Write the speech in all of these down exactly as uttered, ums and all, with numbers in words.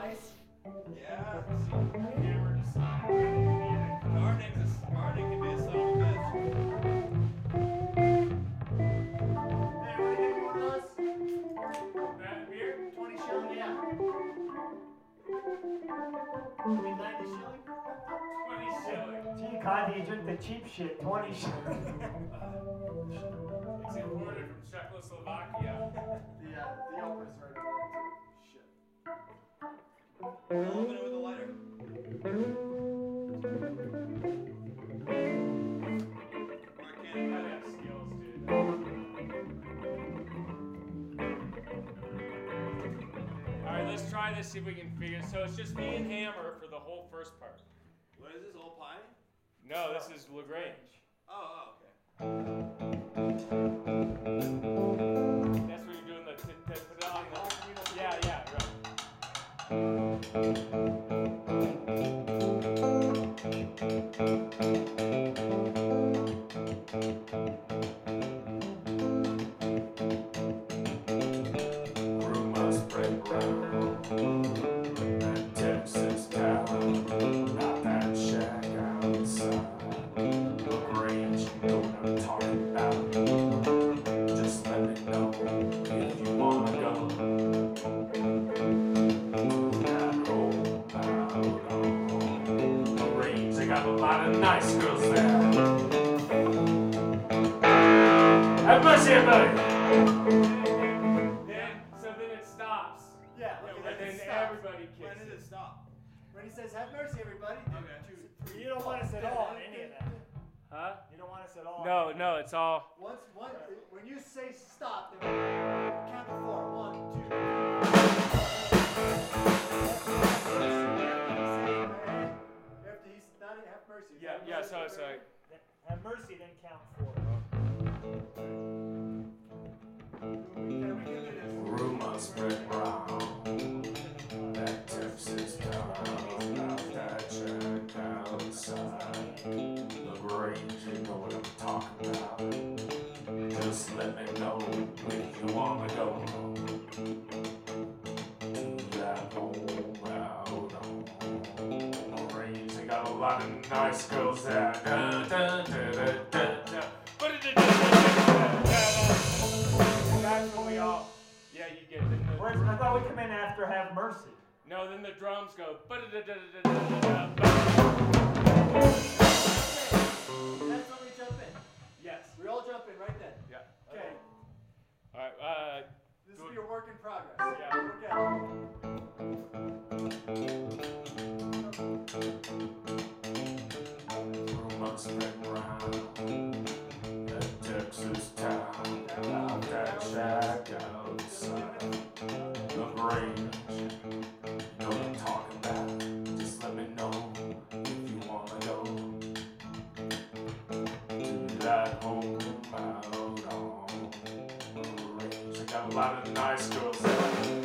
nice. Yeah. Hammer to side. Gardening, gardening can be a son of a bitch. Hey, what do you give one of those? That beer? twenty shilling, yeah. I mean, ninety shilling? twenty shilling. Gee, Connie, you drink the cheap shit, twenty shilling. It's imported from Czechoslovakia. The, uh, the Oprah's right over there, too. Shit. Open it with a lighter. Organic gotta have skills, dude. Alright, let's try this, see if we can figure it. So it's just me and Hammer for the whole first part. What is this, old pie? No, this is LaGrange. Oh, oh, okay. That's what you're doing, the t- t- put it on the... Yeah, yeah, right. Rumors spread round that Texas town, not that shack outside. LaGrange, you know what I'm talking about. Just let me know if you wanna go to that old town. LaGrange, they got a lot of nice girls there. Have mercy, everybody. Then, so then it stops. Yeah, And look at that. then It stops. everybody kicks When did it stop? When he says, have mercy, everybody. then Okay. two, three, You don't want us at all in any of that. Huh? You don't want us at all. No, no, it's all... Once, one, when you say stop, then count to four. One, two, three. After he's not have mercy. Yeah, yeah, so it's like... Have mercy, then count four. Can we give it a Rumors spread round that Texas town, not that shack outside. LaGrange, you know what I'm talking about. Just let me know if you wanna go to that home out on LaGrange. They got a lot of nice girls there. Da, da, da, da, da, da. That's when we all... Yeah, you get the... Where's, I thought we come in after Have Mercy. No, then the drums go... That's when we jump in. Yes. We all jump in right then. Yeah. Okay. All right. Uh, This will be a work in progress. Yeah. Rumors spread round that Texas town, out that shack outside. LaGrange, you know what I'm talking about. Just let me know if you wanna go to that home out on LaGrange. They got a lot of nice girls there.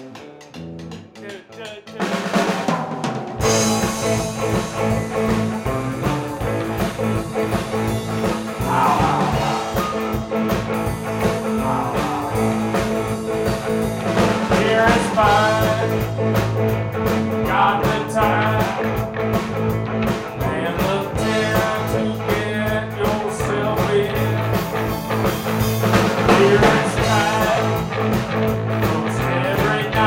Here is fine, got the time and the time to get yourself in. Here is time, 'cause every night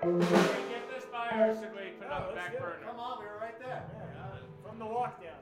Should we get this by or should we put it No, on the let's back do it. burner? Come on, we were right there. Yeah. From the walk down.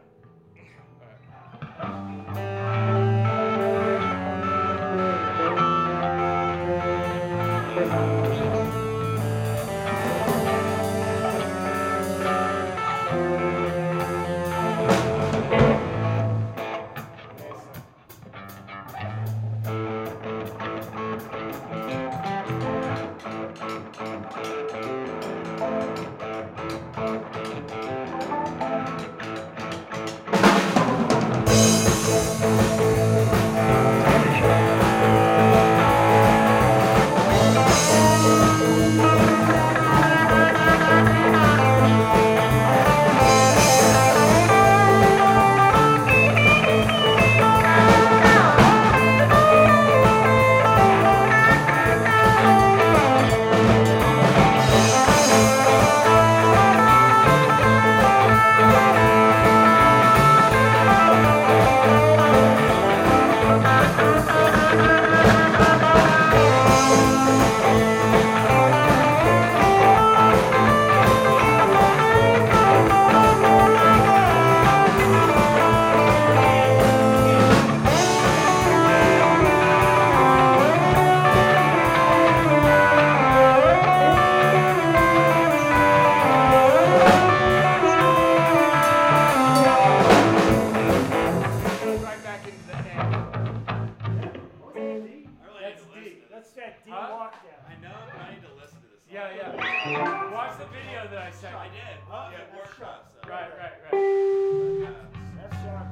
Right back into the net. What was that, D? I really That's need to D. listen to That's this. that D Huh? walk down. I know, but I need to listen to this. Yeah, yeah. Watch the video that I sent. I did. Huh? Yeah, That's workshop. shot. So. Right, right, right. Yeah. F sharp.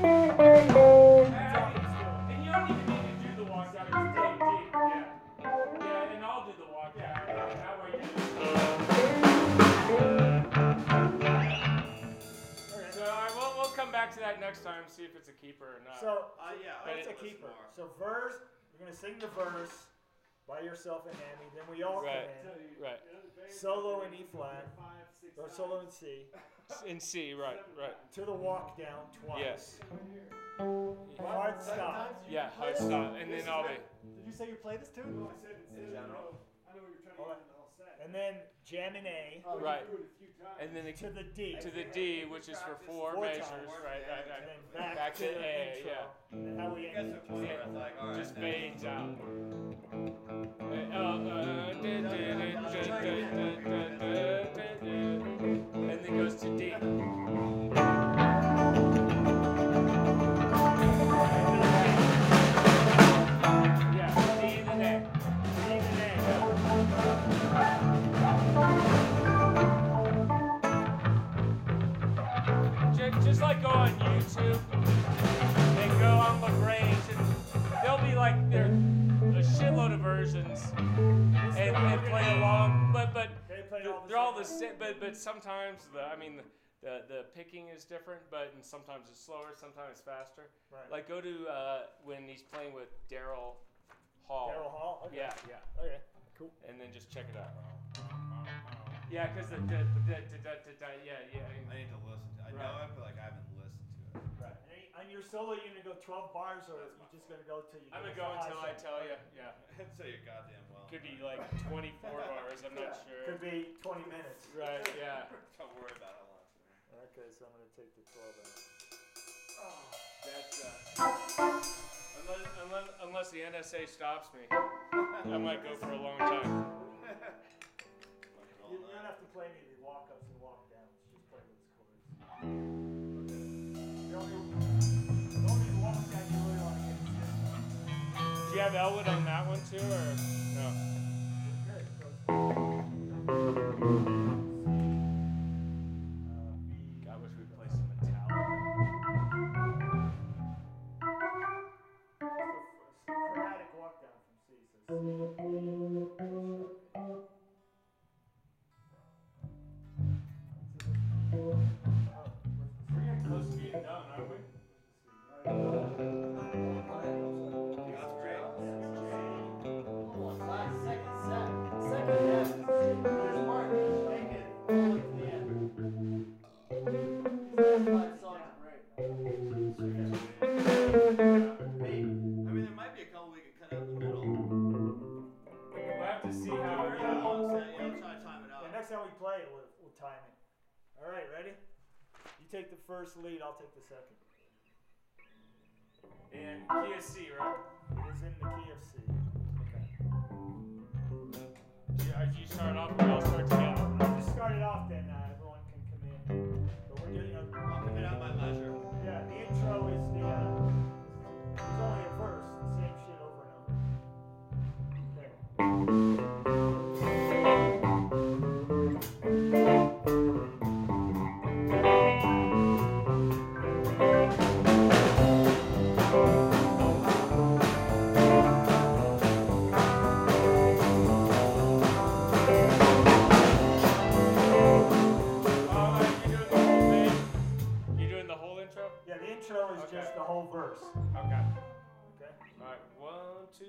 And you don't even need to do the walk down. It's D, D. Yeah. Yeah, and I'll do the walk down. And that way you So I will, we'll come back to that next time, see if it's a keeper or not. So, Uh, yeah, But I it's need a to listen keeper. more. So verse, you're gonna sing the verse by yourself and Hammy. Then we all Right. come in. Right. Solo in E flat, or solo in C. In C, right, right. To the walk down twice. Yes. Hard stop. Yeah, hard stop. And then I'll be. Did you say you play this too? In general. All right. And then jam in A Oh, Right. And then it, to the D. to the D, which is for four Four measures. times. Right, right, And then right. back, Back to the A, intro. yeah. And then how we You guys end are it. cool. It's like, all right. Just now. fades out. Uh, uh, du- du- du- du- du- du- du- du- du- And then goes to D. Yeah, D and then A. D and A. Ju- Just like go on YouTube and go on LaGrange, and there'll be like there a shitload of versions and, and play along. But but They play all the they're all same. the same. But but sometimes the I mean the the picking is different. But and sometimes it's slower, sometimes it's faster. Right. Like go to uh, when he's playing with Daryl Hall. Daryl Hall. Okay. Yeah, yeah. Okay. Cool. And then just check it out. Yeah, because the, the, the, the, the, the, the yeah yeah. I need to listen to it. I Right. know it, but like I haven't listened to it. Right. And on your solo, you're gonna go twelve bars, or you just gonna go till you. I'm get gonna go the high until I seven? tell you. Yeah. So you're goddamn well. Could be like twenty-four bars. I'm not Yeah. sure. Could be twenty minutes. Right. Yeah. Don't worry about how long it's gonna be. Okay, so I'm gonna take the twelve out. That's uh. Unless, unless, unless the N S A stops me, I might go for a long time. Fucking all You, you don't night. have to play any of the walk ups and walk downs. Just play those chords. The only, the only walk down you really want to get is this one. Do you have Elwood on that one too, or no? Okay, so it's- Uh, B. God, I wish we'd play some Metallica. Just a, a chromatic walk down from C. So We're getting close to being done, aren't we? That's great. Last how we play it. We'll, we'll time it. All right, ready? You take the first lead. I'll take the second. In key of C, right? It is in the key of C. Okay. Yeah, you start off, we all start together. I'll just start it off, then uh, everyone can come in. But we're doing, you know, I'll come in at my leisure. yeah, the intro is the, uh, there's only a verse, the same shit over and over. Okay. Yeah, the intro is Okay. just the whole verse. Okay. Okay? Alright, one, two,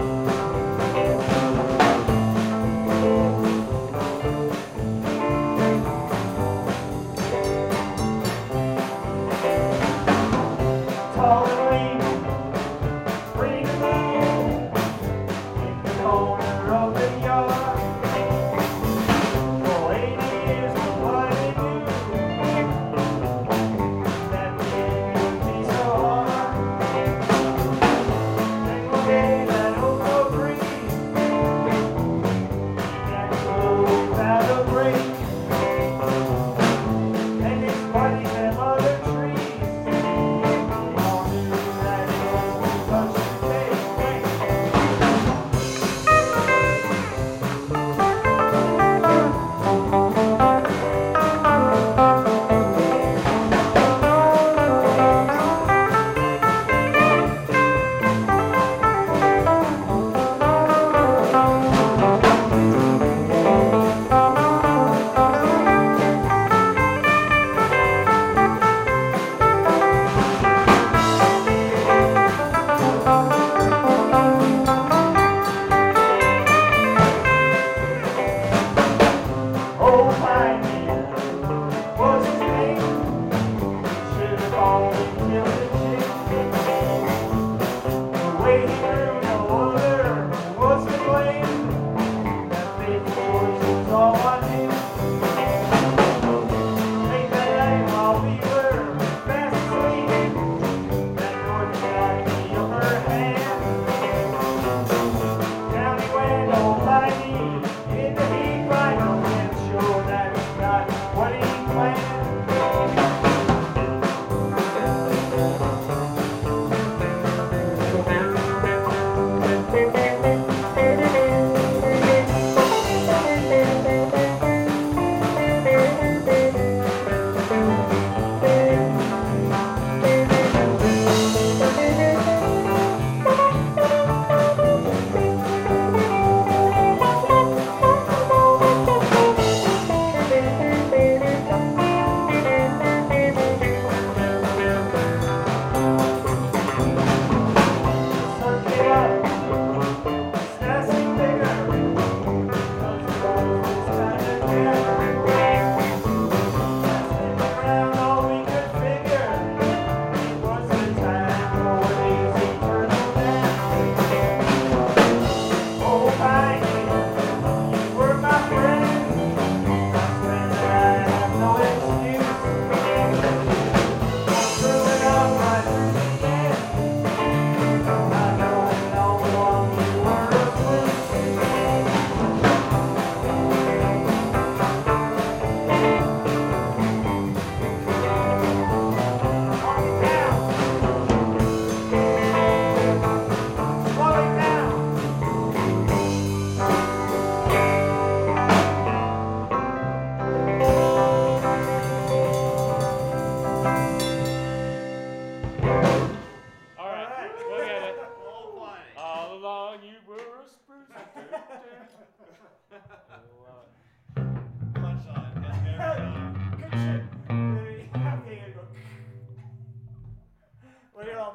Okay.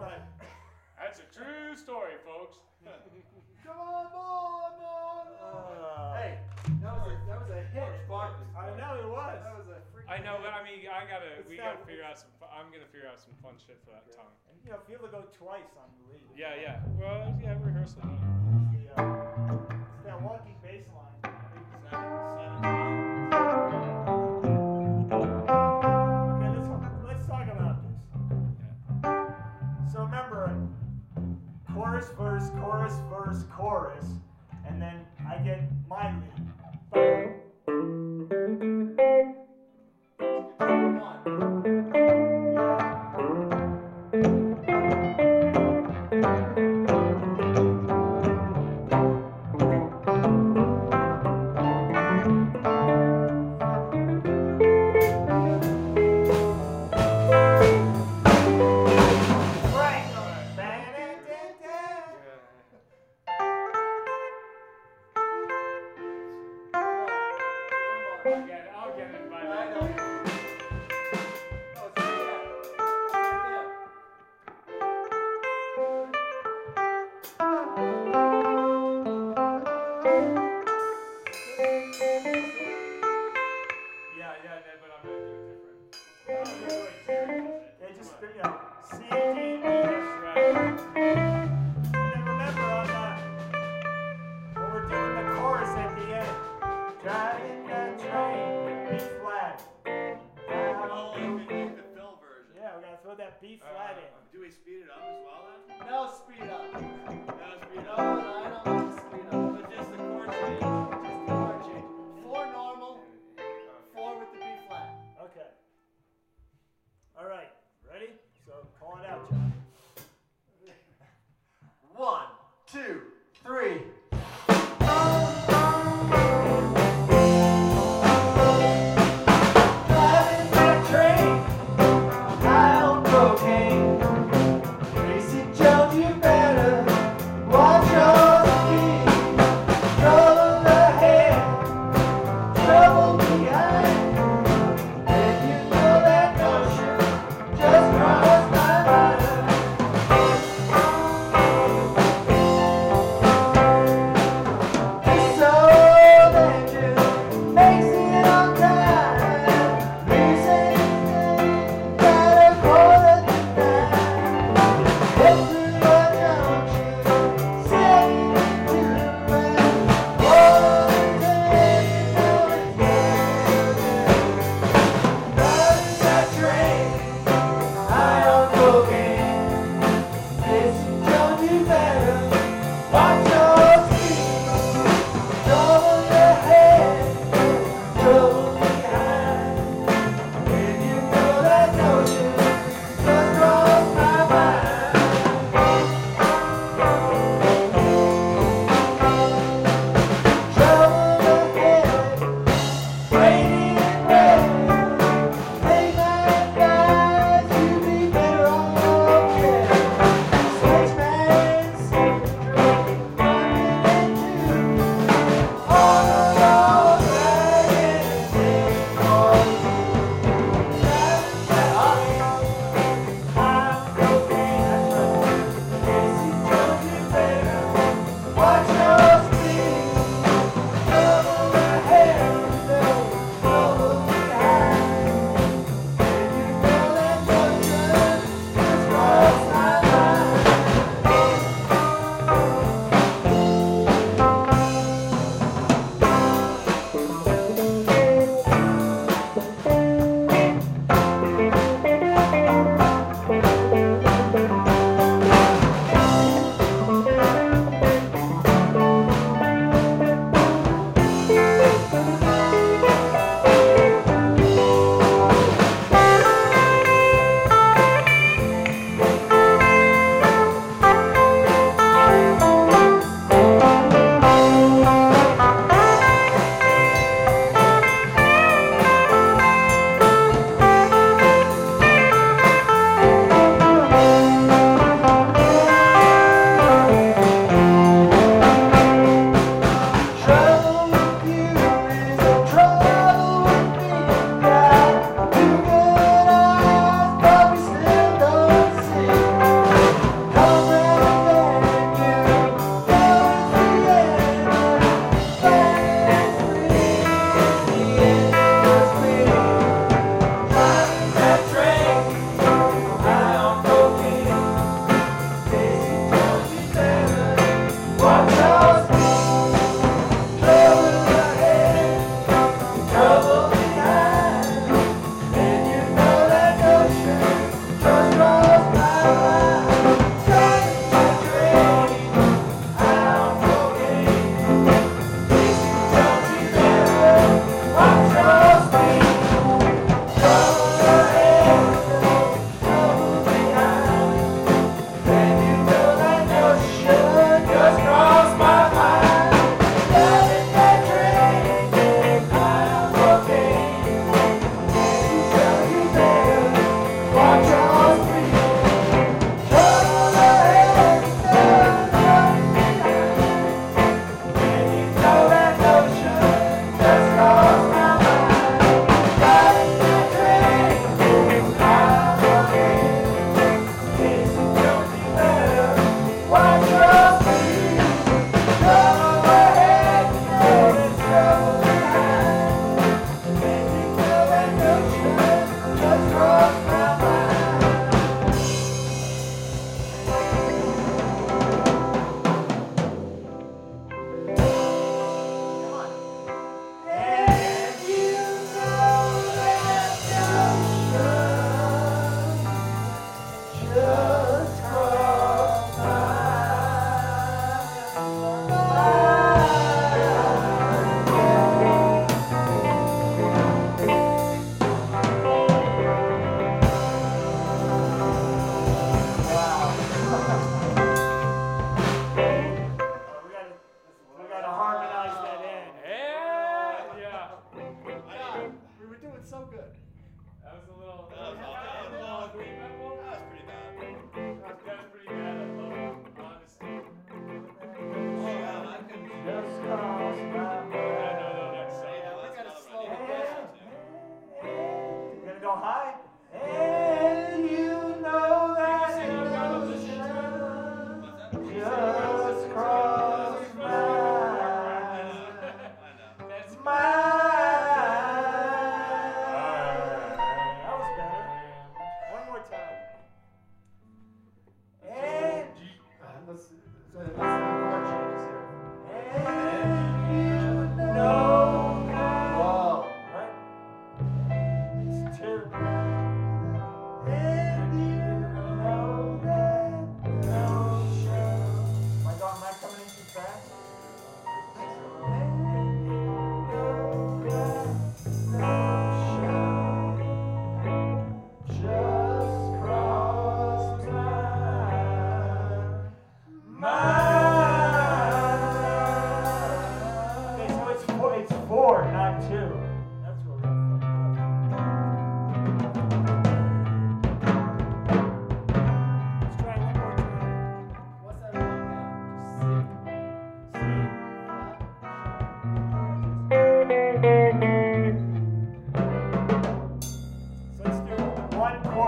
night. That's a true story, folks. Come on, boy, boy. Uh, Hey, that was a that was a hit. I know it was. That was a freaking I know, but hit. I mean, I gotta, It's we not- gotta figure out some. fu- I'm gonna figure out some fun shit for that tongue. And you know, feel to go twice on the lead. Yeah, yeah. Well, yeah, rehearsal. It's, the, uh, it's that walking bass line. Okay, let's let's talk about this. So remember, chorus, verse, chorus, verse, chorus, and then I get my lead. I'll get it. I'll get it by I then. know. Oh, it's right there. Right there. Yeah, yeah, yeah, but I'm gonna do it different. Yeah, just you know, C, D, E, F. Right. And then remember on that, when we're doing the chorus at the end, driving that train, B flat. Oh, you can do the Phil version. Yeah, we're gonna throw that B flat in. Do we speed it up as well then? No speed up. No, speed No, up. I don't want to speed up. But just the chord change. Just the chord change. Four normal, four with the B flat. Okay. All right, ready? So call it out, John. One, two, three. Driving that train, high on cocaine. Casey Jones, you better watch your feet.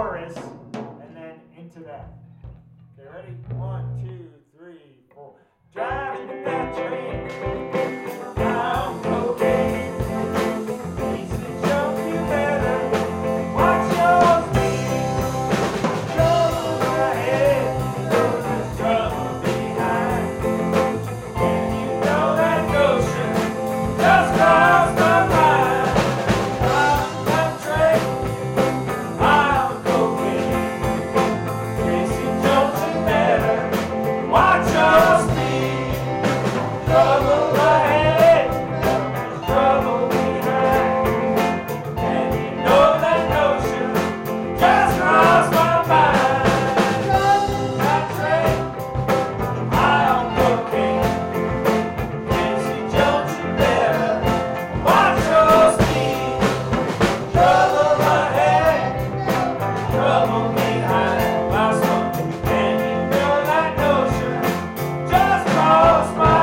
chorus, and then into that. Okay, ready? One, two, three, four. Driving the back train down cocaine. Easy jump, you better watch your speed. Trouble ahead, know there's trouble behind. And you know that notion just crossed my mind. Driving that train, wild cocaine. Crazy jumps, you better watch your speed. Trouble ahead, trouble behind. And you know that notion just crossed my mind. That train, high on cocaine. Crazy jumps, you better watch your speed. Trouble ahead, trouble behind. Last one. And you know that notion just crossed my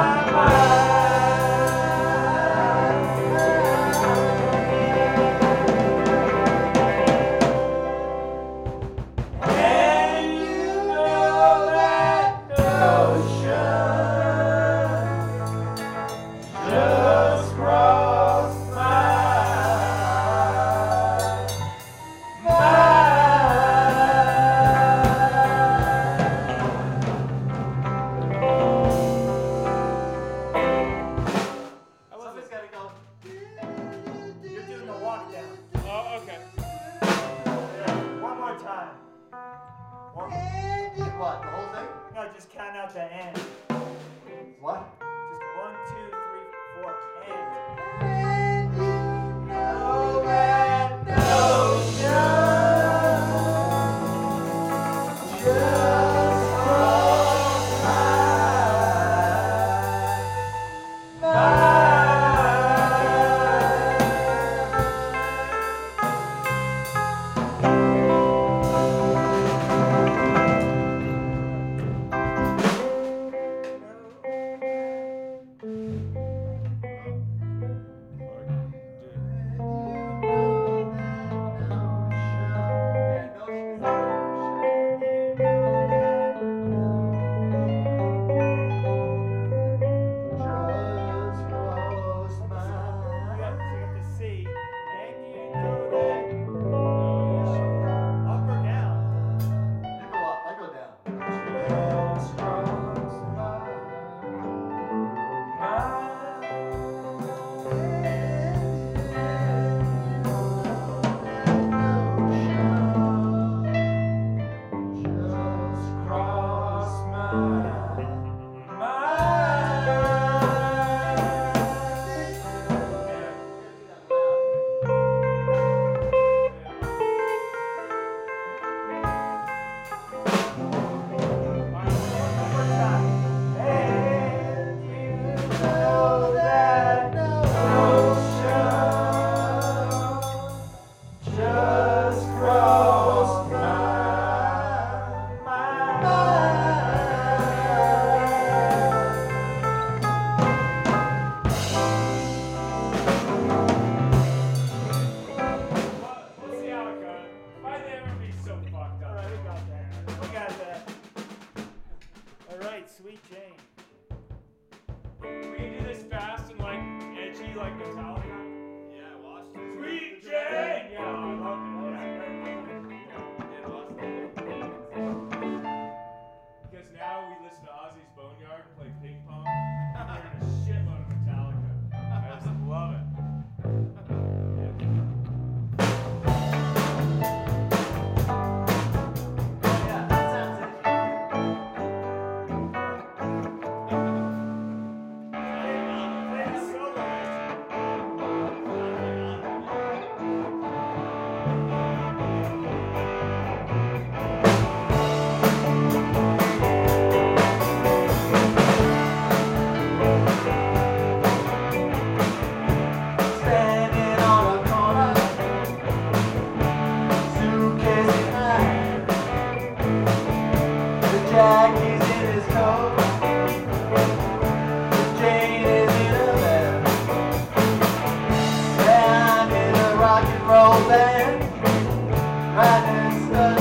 And you know that notion just crossed my Somebody's gotta go. You're doing the walk down. Oh, okay. Yeah, one more time. One, What, the whole thing? no, just count out the end. What? Just one, two, three, four, and. You have to have to see. And you know that. Up or down? You go up, I go down. Just crossed my mind. Just crossed my just crossed my We'll see how it goes. Why they ever be so fucked All up? right, we got that. We got that. All right, Sweet Jane. Will you do this fast and like edgy like Metallica? Yeah, I watched it. Sweet Jane! Yeah, I love it. Yeah. I did watch it. Because now we listen to Ozzy's Boneyard and play ping pong. I'm hearing a shitload of Metallica. I just love it. Yeah, that sounds it. Play the solo. Standing on a corner, suitcase in hand. The jack is in his coat, the chain is in a band. Yeah, I'm in a rock and roll band, riding stuck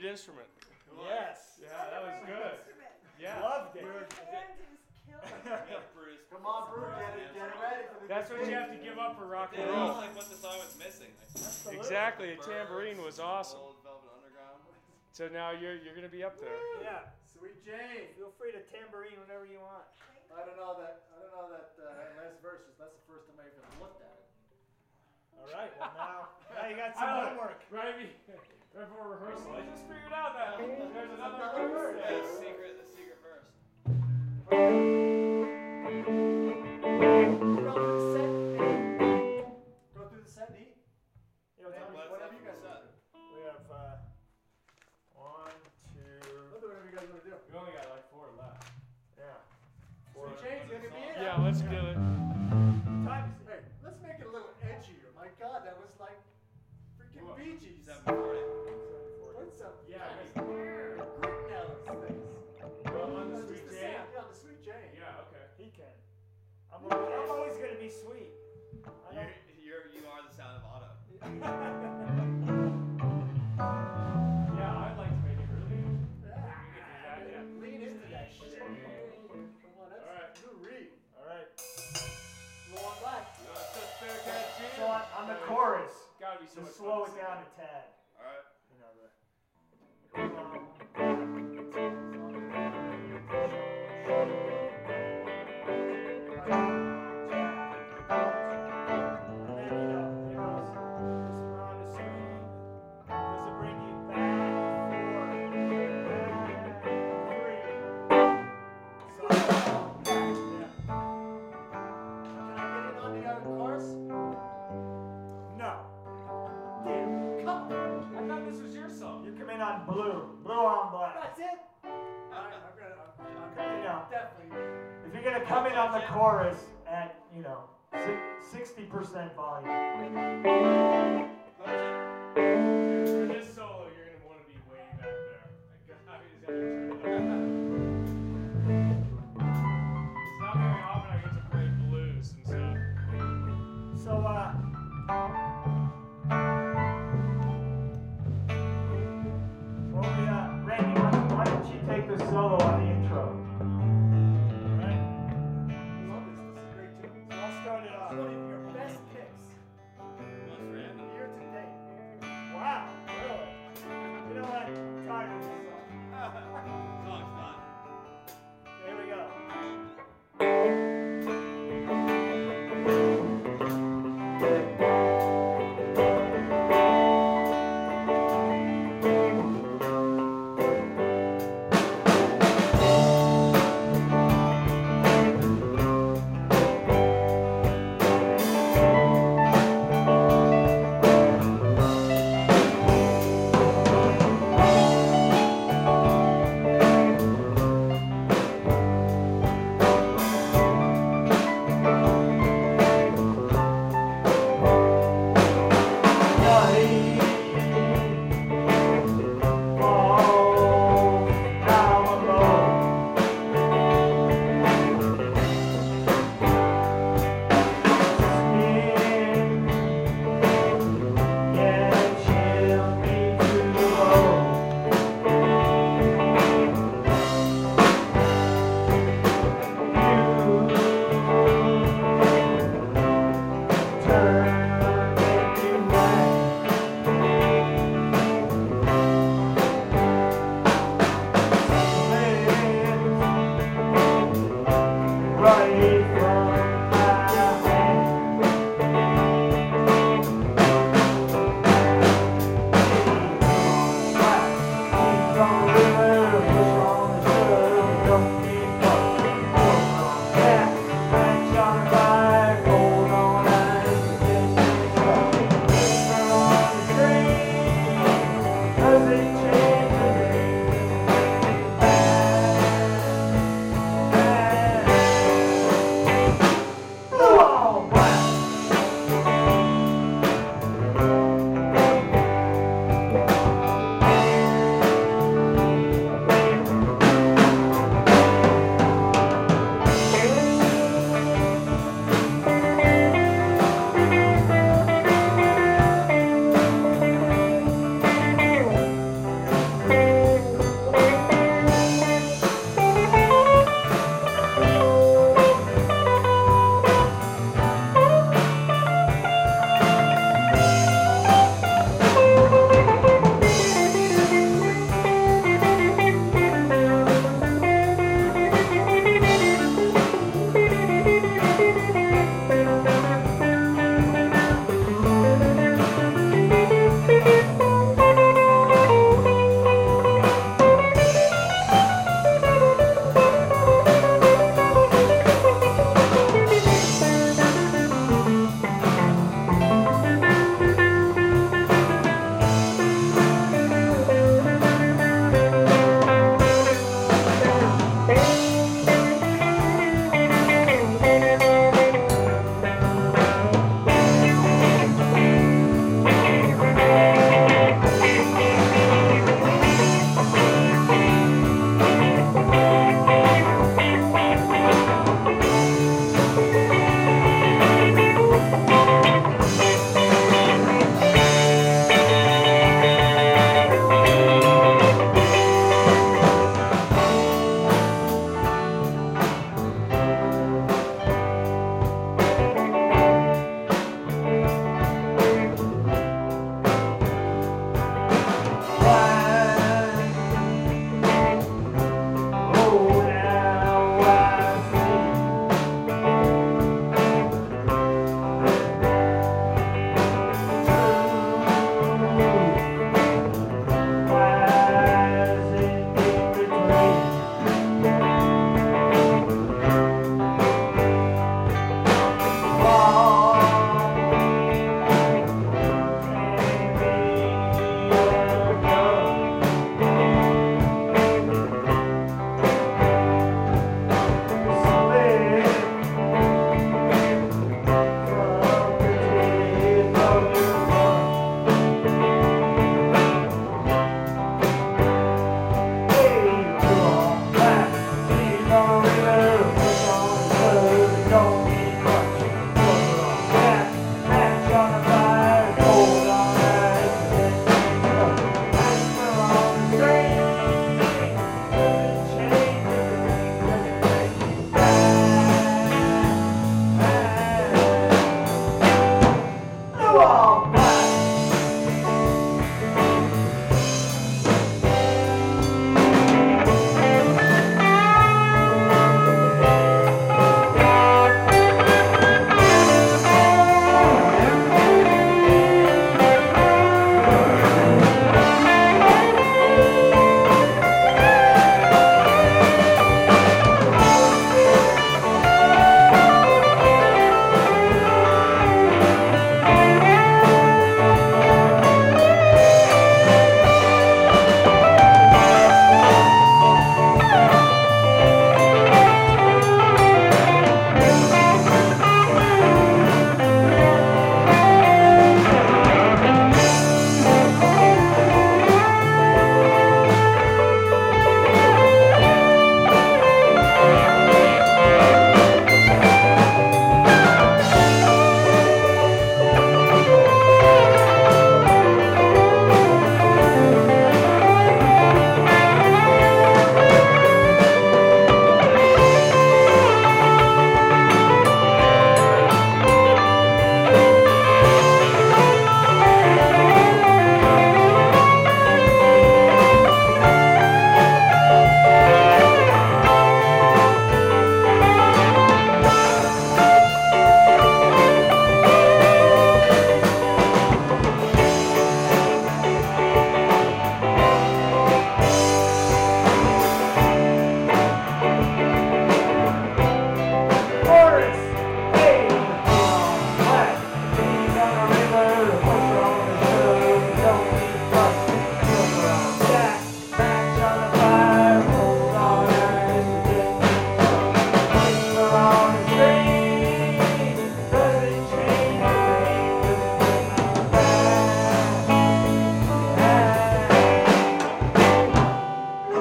instrument. Yes. Yeah, that was good. Yeah. Loved it. Your hand is killing me. Yeah, Bruce. Come on, Brew, get it, get it ready for the That's what you have to give up for rock They and know roll. like what the song was missing. Like, Absolutely. Exactly, a Birds, tambourine was awesome. Old Velvet Underground. So now you're you're gonna be up there. Yeah. Sweet Jane. Feel free to tambourine whenever you want. I don't know that. I don't know that uh, that last verse. is- That's the first time I even looked at it. All right. Well, now, now you got some I don't- homework. Right, be- right before rehearsal, I just figured out that there's another Another word. word. Yeah, the secret, the secret verse. Go through the set. Go through the set, neat. You know, Hey, Tommy, what's whatever up you for guys the set? we have uh, one, two, We'll do whatever you guys want to do. We only got like four left. yeah. Sweet Jane's gonna be in. Yeah, let's do it. Time is Hey, let's make it a little edgier. My God, that was like freaking What? Bee Gees. seven forty. Put some Yeah, Gritnell's things. Well, on the Just Sweet the Jane? sound, Yeah, on the Sweet Jane. Yeah, okay. He can. I'm, al- I'm always gonna be sweet. I You're, don't. you're, you are the sound of Otto. Yeah, I'd like to make it really. Yeah. Yeah, yeah. Lean into that shit. Come on, that's All right. Lou Reed. All right. Long black. Uh, just Bear Cat Jam. So on, on the chorus, Gotta be so to much slow fun it to down sing. a tad. Alright. You know the. Can I get in on the uh, chorus? No. Damn, come on. I thought this was your song. You come in on blue. Blue on black. That's it. Alright, I'm gonna, I'm, I'm You know. definitely. If you're gonna come in on the chorus at, you know, sixty percent volume. For this solo, you're gonna want to be way back there. Like, God, he's gonna turn it up. It's not very often I get to play blues and stuff. So, uh. Well, we, uh, Randy, why, why don't you take the solo on the intro? Alright? Love this. This is a great tune. So I'll start it off. One of your best picks Most random. year to date.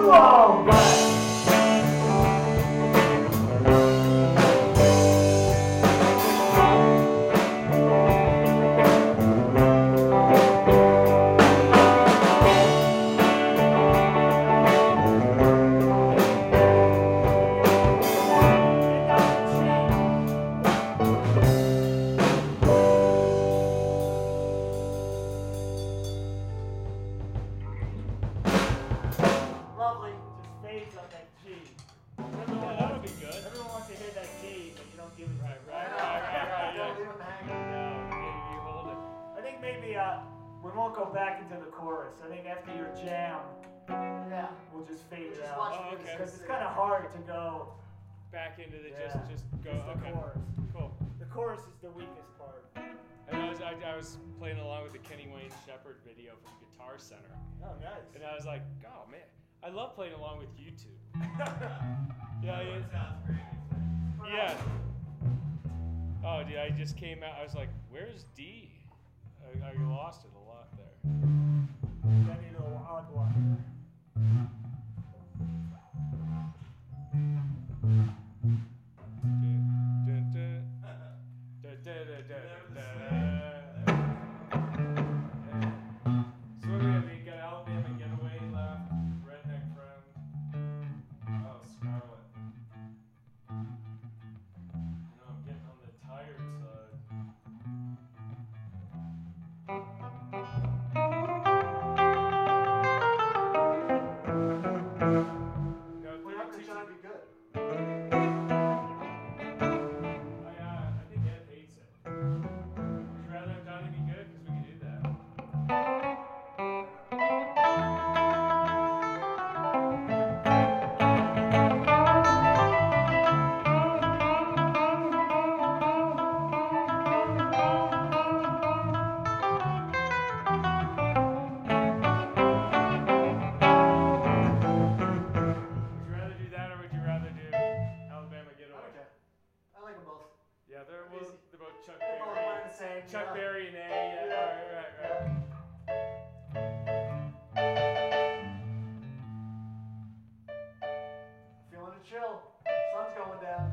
fall back. Lovely. Just fades on that G. Yeah, Everyone, that would be good. everyone wants to hear that G, but you don't give it to Right, them. right, right, right, right. Don't Yeah. leave him hanging. No, you, you hold it. I think maybe uh, we won't go back into the chorus. I think after your jam, Yeah. we'll just fade it Just out. watch Oh, the okay. Because it's kind of hard to go Back into the Yeah. just, just go. just the Okay, chorus. cool. The chorus is the weakest part. And I was, I, I was playing along with the Kenny Wayne Shepherd video from Guitar Center, Oh, nice. and I was like, oh man, I love playing along with YouTube. Yeah, yeah. Sounds great. Yeah. Oh, dude, I just came out. I was like, "Where's D?" I, I lost it a lot there. Then you know, odd one. Dun, dun, dun. Dun, dun, dun, dun, dun. So what do we have? We got Alabama Getaway left. Redneck Friend. Oh, Scarlet. No, I'm getting on the tired side. No, What happened to Johnny Be Good? I, uh, I think Ed hates it. Would you rather have Johnny Be Good? Because we can do that. Would you rather do that or would you rather do Alabama I Getaway? don't care. I like them both. Yeah, they're, well, they're both Chuck They're both Berry. one and the same. Chuck yeah. Berry and A. Yeah, right, right, right. Feeling it chill. Sun's going down.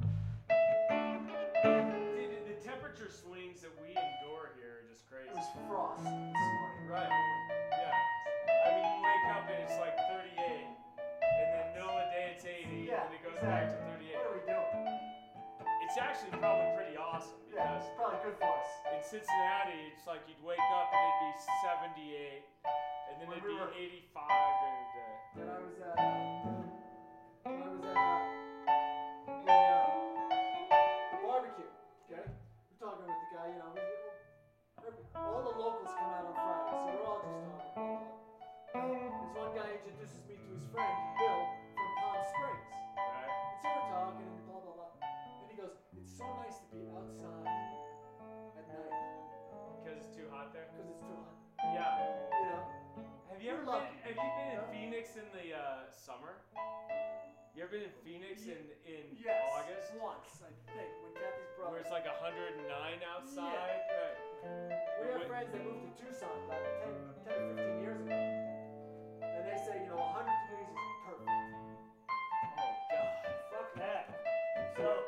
See, the, the temperature swings that we endure here are just crazy. It was frost this morning. Right. Yeah. I mean, you wake up and it's like thirty-eight, and then middle of the day it's eighty, Yeah, and it goes back to exactly. thirty-eight. What are we doing? It's actually probably pretty awesome Yeah, because it's probably good for us. in Cincinnati, it's like you'd wake up and it'd be seventy-eight, and then When it'd we be were- eighty-five during the day. When I was at, uh, when I was at uh, the, uh, the barbecue, okay? We're talking with the guy, you know, we, every- all the locals come out on Friday, so we're all just talking. Blah, blah, blah. This one guy introduces me to his friend, Bill, from Palm Springs. Right? And so we're talking and blah, blah, blah. And he goes, it's so nice to be outside at night Because it's too hot there. because it's too hot. Yeah. You know? Have you ever We're been? lucky. Have you been in Phoenix in the uh, summer? You ever been in Phoenix in in Yes. August? Once, I think, when Kathy's brother. Where it's like one hundred nine outside, right? We have When- friends that moved to Tucson about ten, ten or fifteen years ago. And they say, you know, one hundred degrees is perfect. Oh God. Fuck that. So,